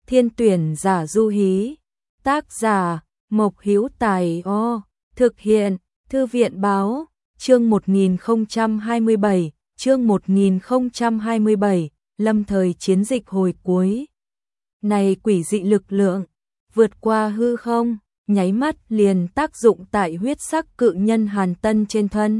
Thiên tuyển giả du hí. Tác giả Mộc Hữu Tài. Thực hiện Thư viện báo. Chương 1027. Chương 1027. Lâm thời chiến dịch hồi cuối. Này quỷ dị lực lượng, vượt qua hư không, nháy mắt liền tác dụng tại huyết sắc cự nhân Hàn Tân trên thân.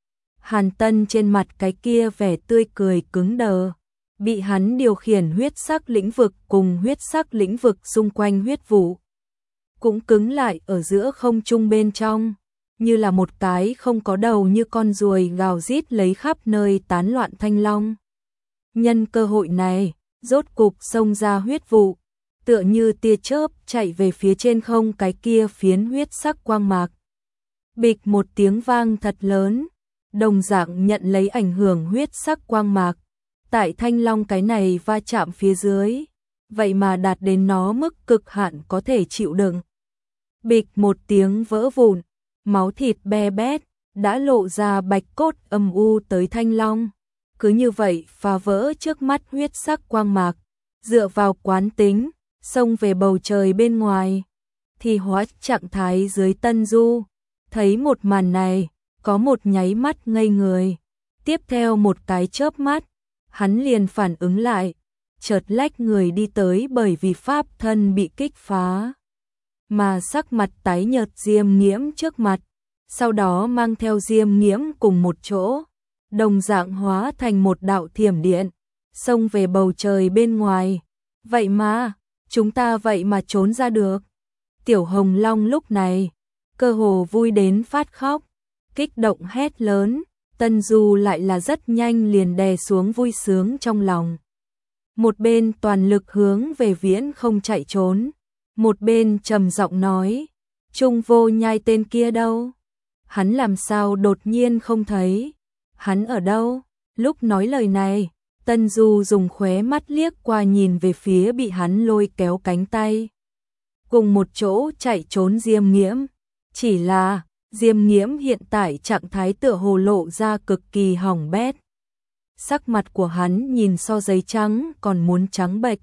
Hàn Tân trên mặt cái kia vẻ tươi cười cứng đờ, bị hắn điều khiển huyết sắc lĩnh vực cùng huyết sắc lĩnh vực xung quanh huyết vụ cũng cứng lại ở giữa không trung bên trong, như là một cái không có đầu như con ruồi gào rít lấy khắp nơi tán loạn thanh long. Nhân cơ hội này, rốt cục xông ra huyết vụ, tựa như tia chớp chạy về phía trên không cái kia phiến huyết sắc quang mạc. Bịch một tiếng vang thật lớn, đồng dạng nhận lấy ảnh hưởng huyết sắc quang mạc, tại thanh long cái này va chạm phía dưới, vậy mà đạt đến nó mức cực hạn có thể chịu đựng. Bịch một tiếng vỡ vụn, máu thịt be bét, đã lộ ra bạch cốt âm u tới thanh long. Cứ như vậy phá vỡ trước mắt huyết sắc quang mạc, dựa vào quán tính, xông về bầu trời bên ngoài. Thì hóa trạng thái dưới Tân Du, thấy một màn này, có một nháy mắt ngây người. Tiếp theo một cái chớp mắt, hắn liền phản ứng lại, chợt lách người đi tới bởi vì pháp thân bị kích phá. Mà sắc mặt tái nhợt Diêm Nghiễm trước mặt, sau đó mang theo Diêm Nghiễm cùng một chỗ, đồng dạng hóa thành một đạo thiểm điện, xông về bầu trời bên ngoài. Vậy mà, chúng ta vậy mà trốn ra được. Tiểu Hồng Long lúc này, cơ hồ vui đến phát khóc, kích động hét lớn, Tân Du lại là rất nhanh liền đè xuống vui sướng trong lòng. Một bên toàn lực hướng về viễn không chạy trốn, một bên trầm giọng nói, Trung Vô Nhai tên kia đâu? Hắn làm sao đột nhiên không thấy? Hắn ở đâu? Lúc nói lời này, Tân Du dùng khóe mắt liếc qua nhìn về phía bị hắn lôi kéo cánh tay, cùng một chỗ chạy trốn Diêm Nghiễm. Chỉ là, Diêm Nghiễm hiện tại trạng thái tựa hồ lộ ra cực kỳ hỏng bét. Sắc mặt của hắn nhìn so giấy trắng còn muốn trắng bệch,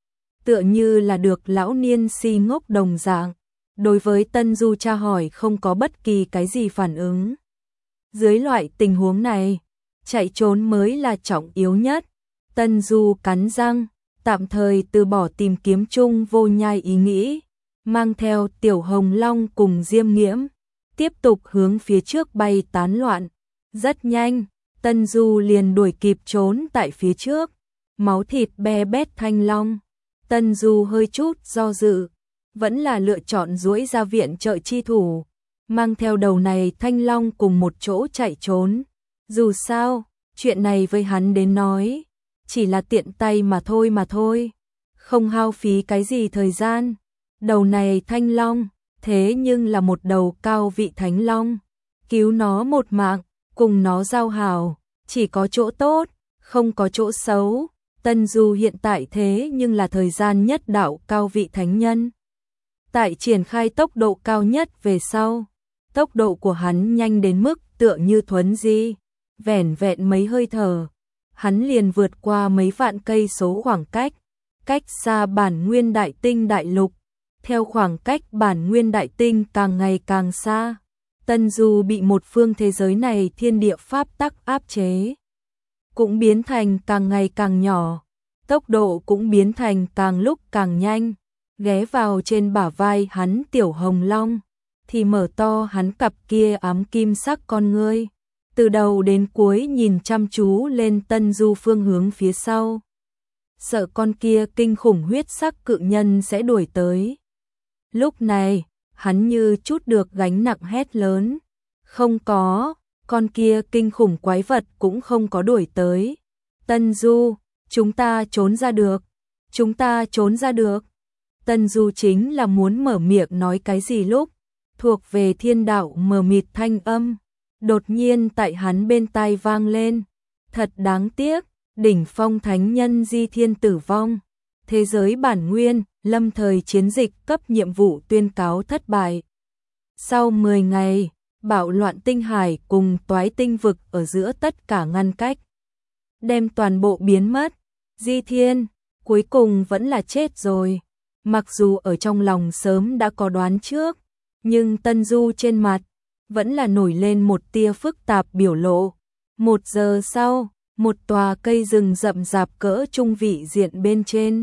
tựa như là được lão niên si ngốc đồng dạng. Đối với Tân Du tra hỏi không có bất kỳ cái gì phản ứng. Dưới loại tình huống này, chạy trốn mới là trọng yếu nhất. Tân Du cắn răng, tạm thời từ bỏ tìm kiếm Trung Vô Nhai ý nghĩ, mang theo Tiểu Hồng Long cùng Diêm Nghiễm, tiếp tục hướng phía trước bay tán loạn. Rất nhanh, Tân Du liền đuổi kịp trốn tại phía trước, máu thịt be bét thanh long. Tân Du hơi chút do dự, vẫn là lựa chọn duỗi ra viện trợ chi thủ, mang theo đầu này thanh long cùng một chỗ chạy trốn. Dù sao, chuyện này với hắn đến nói, chỉ là tiện tay mà thôi, không hao phí cái gì thời gian. Đầu này thanh long, thế nhưng là một đầu cao vị thánh long, cứu nó một mạng, cùng nó giao hảo, chỉ có chỗ tốt, không có chỗ xấu. Tân Du hiện tại thế nhưng là thời gian nhất đạo cao vị thánh nhân. Tại triển khai tốc độ cao nhất về sau, tốc độ của hắn nhanh đến mức tựa như thuấn di, vẻn vẹn mấy hơi thở, hắn liền vượt qua mấy vạn cây số khoảng cách, cách xa bản nguyên đại tinh đại lục. Theo khoảng cách bản nguyên đại tinh càng ngày càng xa, Tân Du bị một phương thế giới này thiên địa pháp tắc áp chế, cũng biến thành càng ngày càng nhỏ, tốc độ cũng biến thành càng lúc càng nhanh. Ghé vào trên bả vai hắn Tiểu Hồng Long, thì mở to hắn cặp kia ám kim sắc con ngươi, từ đầu đến cuối nhìn chăm chú lên Tân Du phương hướng phía sau. Sợ con kia kinh khủng huyết sắc cự nhân sẽ đuổi tới. Lúc này, hắn như chút được gánh nặng hét lớn, không có, con kia kinh khủng quái vật cũng không có đuổi tới. Tân Du, chúng ta trốn ra được, chúng ta trốn ra được. Tân Du chính là muốn mở miệng nói cái gì lúc, thuộc về thiên đạo mờ mịt thanh âm, đột nhiên tại hắn bên tai vang lên. Thật đáng tiếc, đỉnh phong thánh nhân Di Thiên tử vong. Thế giới bản nguyên, lâm thời chiến dịch cấp nhiệm vụ tuyên cáo thất bại. Sau 10 ngày, bạo loạn tinh hải cùng toái tinh vực ở giữa tất cả ngăn cách, đem toàn bộ biến mất. Di Thiên, cuối cùng vẫn là chết rồi. Mặc dù ở trong lòng sớm đã có đoán trước, nhưng Tân Du trên mặt vẫn là nổi lên một tia phức tạp biểu lộ. 1 giờ sau, một tòa cây rừng rậm rạp cỡ trung vị diện bên trên.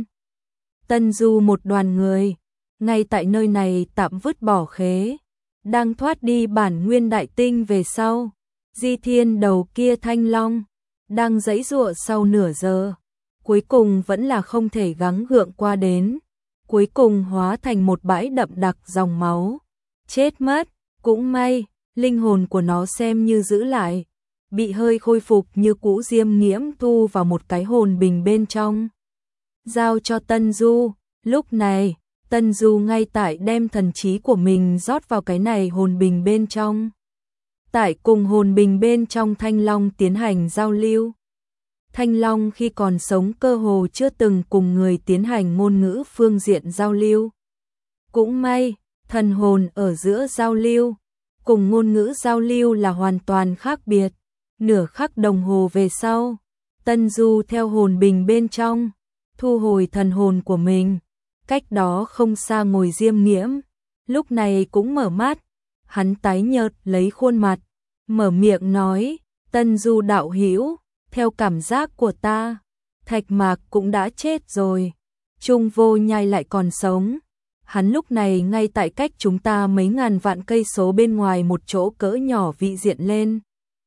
Tân Du một đoàn người, ngay tại nơi này tạm vứt bỏ khế, đang thoát đi bản nguyên đại tinh về sau. Di Thiên đầu kia thanh long, đang giãy giụa sau nửa giờ, cuối cùng vẫn là không thể gắng gượng qua đến, cuối cùng hóa thành một bãi đậm đặc dòng máu. Chết mất, cũng may, linh hồn của nó xem như giữ lại, bị hơi khôi phục như cũ. Diêm Nghiễm thu vào một cái hồn bình bên trong, giao cho Tân Du. Lúc này, Tân Du ngay tại đem thần trí của mình rót vào cái này hồn bình bên trong. Tại cùng hồn bình bên trong Thanh Long tiến hành giao lưu. Thanh Long khi còn sống cơ hồ chưa từng cùng người tiến hành ngôn ngữ phương diện giao lưu. Cũng may, thần hồn ở giữa giao lưu, cùng ngôn ngữ giao lưu là hoàn toàn khác biệt. Nửa khắc đồng hồ về sau, Tân Du theo hồn bình bên trong, thu hồi thần hồn của mình. Cách đó không xa ngồi Diêm Nghiễm, lúc này cũng mở mắt, hắn tái nhợt lấy khuôn mặt, mở miệng nói, Tân Du đạo hữu, theo cảm giác của ta, Thạch Mạc cũng đã chết rồi, Trung Vô Nhai lại còn sống. Hắn lúc này ngay tại cách chúng ta mấy ngàn vạn cây số bên ngoài một chỗ cỡ nhỏ vị diện lên.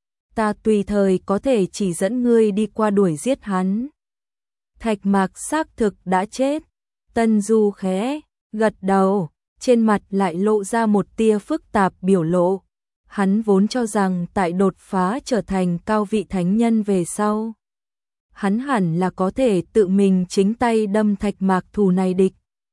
Ta tùy thời có thể chỉ dẫn ngươi đi qua đuổi giết hắn. Thạch Mạc xác thực đã chết. Tân Du khẽ gật đầu, trên mặt lại lộ ra một tia phức tạp biểu lộ. Hắn vốn cho rằng tại đột phá trở thành cao vị thánh nhân về sau, hắn hẳn là có thể tự mình chính tay đâm Thạch Mạc thù này địch.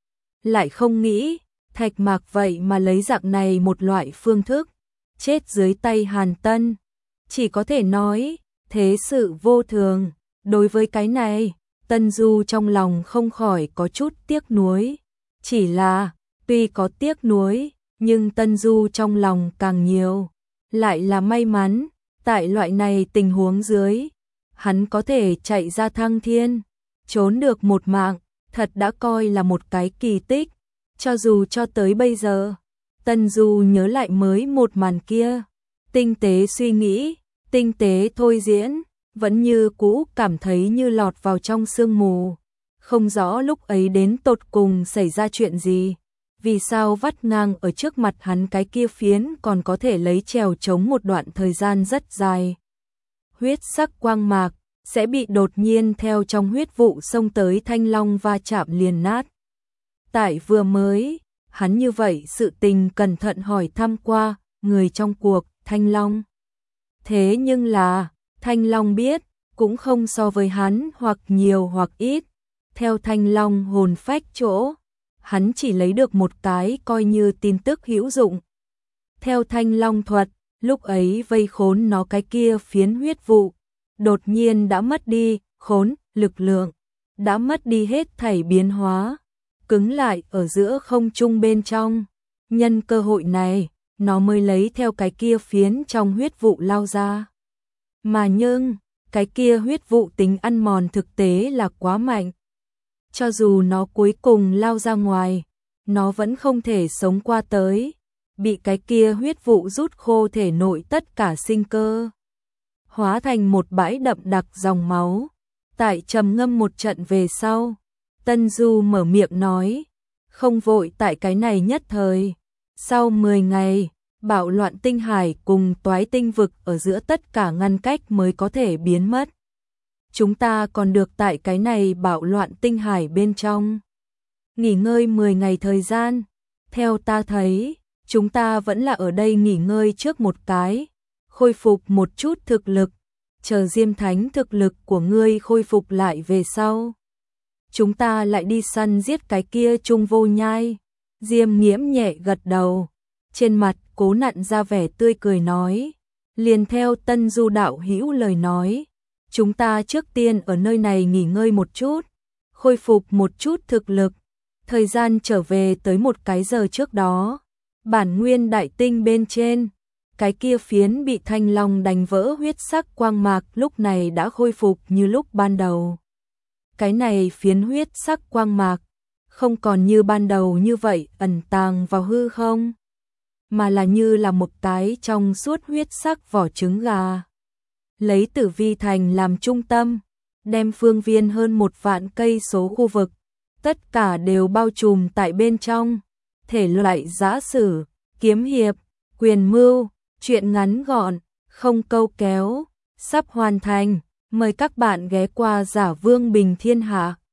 Lại không nghĩ, Thạch Mạc vậy mà lấy dạng này một loại phương thức, chết dưới tay Hàn Tân. Chỉ có thể nói, thế sự vô thường. Đối với cái này, Tân Du trong lòng không khỏi có chút tiếc nuối. Chỉ là, tuy có tiếc nuối, nhưng Tân Du trong lòng càng nhiều. Lại là may mắn, tại loại này tình huống dưới, hắn có thể chạy ra thăng thiên, trốn được một mạng, thật đã coi là một cái kỳ tích. Cho dù cho tới bây giờ, Tân Du nhớ lại mới một màn kia, tinh tế suy nghĩ, tinh tế thôi diễn, vẫn như cũ cảm thấy như lọt vào trong sương mù. Không rõ lúc ấy đến tột cùng xảy ra chuyện gì, vì sao vắt ngang ở trước mặt hắn cái kia phiến còn có thể lấy trèo chống một đoạn thời gian rất dài. Huyết sắc quang mạc sẽ bị đột nhiên theo trong huyết vụ xông tới Thanh Long va chạm liền nát. Tại vừa mới, hắn như vậy sự tình cẩn thận hỏi thăm qua người trong cuộc Thanh Long. Thế nhưng là, Thanh Long biết, cũng không so với hắn hoặc nhiều hoặc ít. Theo Thanh Long hồn phách chỗ, hắn chỉ lấy được một cái coi như tin tức hữu dụng. Theo Thanh Long thuật, lúc ấy vây khốn nó cái kia phiến huyết vụ, đột nhiên đã mất đi khốn lực lượng, đã mất đi hết thảy biến hóa, cứng lại ở giữa không trung bên trong. Nhân cơ hội này, nó mới lấy theo cái kia phiến trong huyết vụ lao ra. Mà nhưng, cái kia huyết vụ tính ăn mòn thực tế là quá mạnh. Cho dù nó cuối cùng lao ra ngoài, nó vẫn không thể sống qua tới, bị cái kia huyết vụ rút khô thể nội tất cả sinh cơ, hóa thành một bãi đậm đặc dòng máu. Tại trầm ngâm một trận về sau, Tân Du mở miệng nói, không vội tại cái này nhất thời, sau 10 ngày, bạo loạn tinh hải cùng toái tinh vực ở giữa tất cả ngăn cách mới có thể biến mất. Chúng ta còn được tại cái này bạo loạn tinh hải bên trong nghỉ ngơi 10 ngày thời gian. Theo ta thấy, chúng ta vẫn là ở đây nghỉ ngơi trước một cái, khôi phục một chút thực lực, chờ Diêm Thánh thực lực của ngươi khôi phục lại về sau, chúng ta lại đi săn giết cái kia Trung Vô Nhai. Diêm Nghiễm nhẹ gật đầu, trên mặt cố nặn ra vẻ tươi cười nói, liền theo Tân Du đạo hữu lời nói, chúng ta trước tiên ở nơi này nghỉ ngơi một chút, khôi phục một chút thực lực. Thời gian trở về tới một cái giờ trước đó, bản nguyên đại tinh bên trên, cái kia phiến bị Thanh Long đánh vỡ huyết sắc quang mạc lúc này đã khôi phục như lúc ban đầu. Cái này phiến huyết sắc quang mạc không còn như ban đầu như vậy ẩn tàng vào hư không, mà là như là một cái trong suốt huyết sắc vỏ trứng gà. Lấy Tử Vi thành làm trung tâm, đem phương viên hơn 1 vạn cây số khu vực, tất cả đều bao trùm tại bên trong. Thể loại giã sử, kiếm hiệp, quyền mưu, truyện ngắn gọn, không câu kéo, sắp hoàn thành. Mời các bạn ghé qua Giả Vương Bình Thiên Hạ.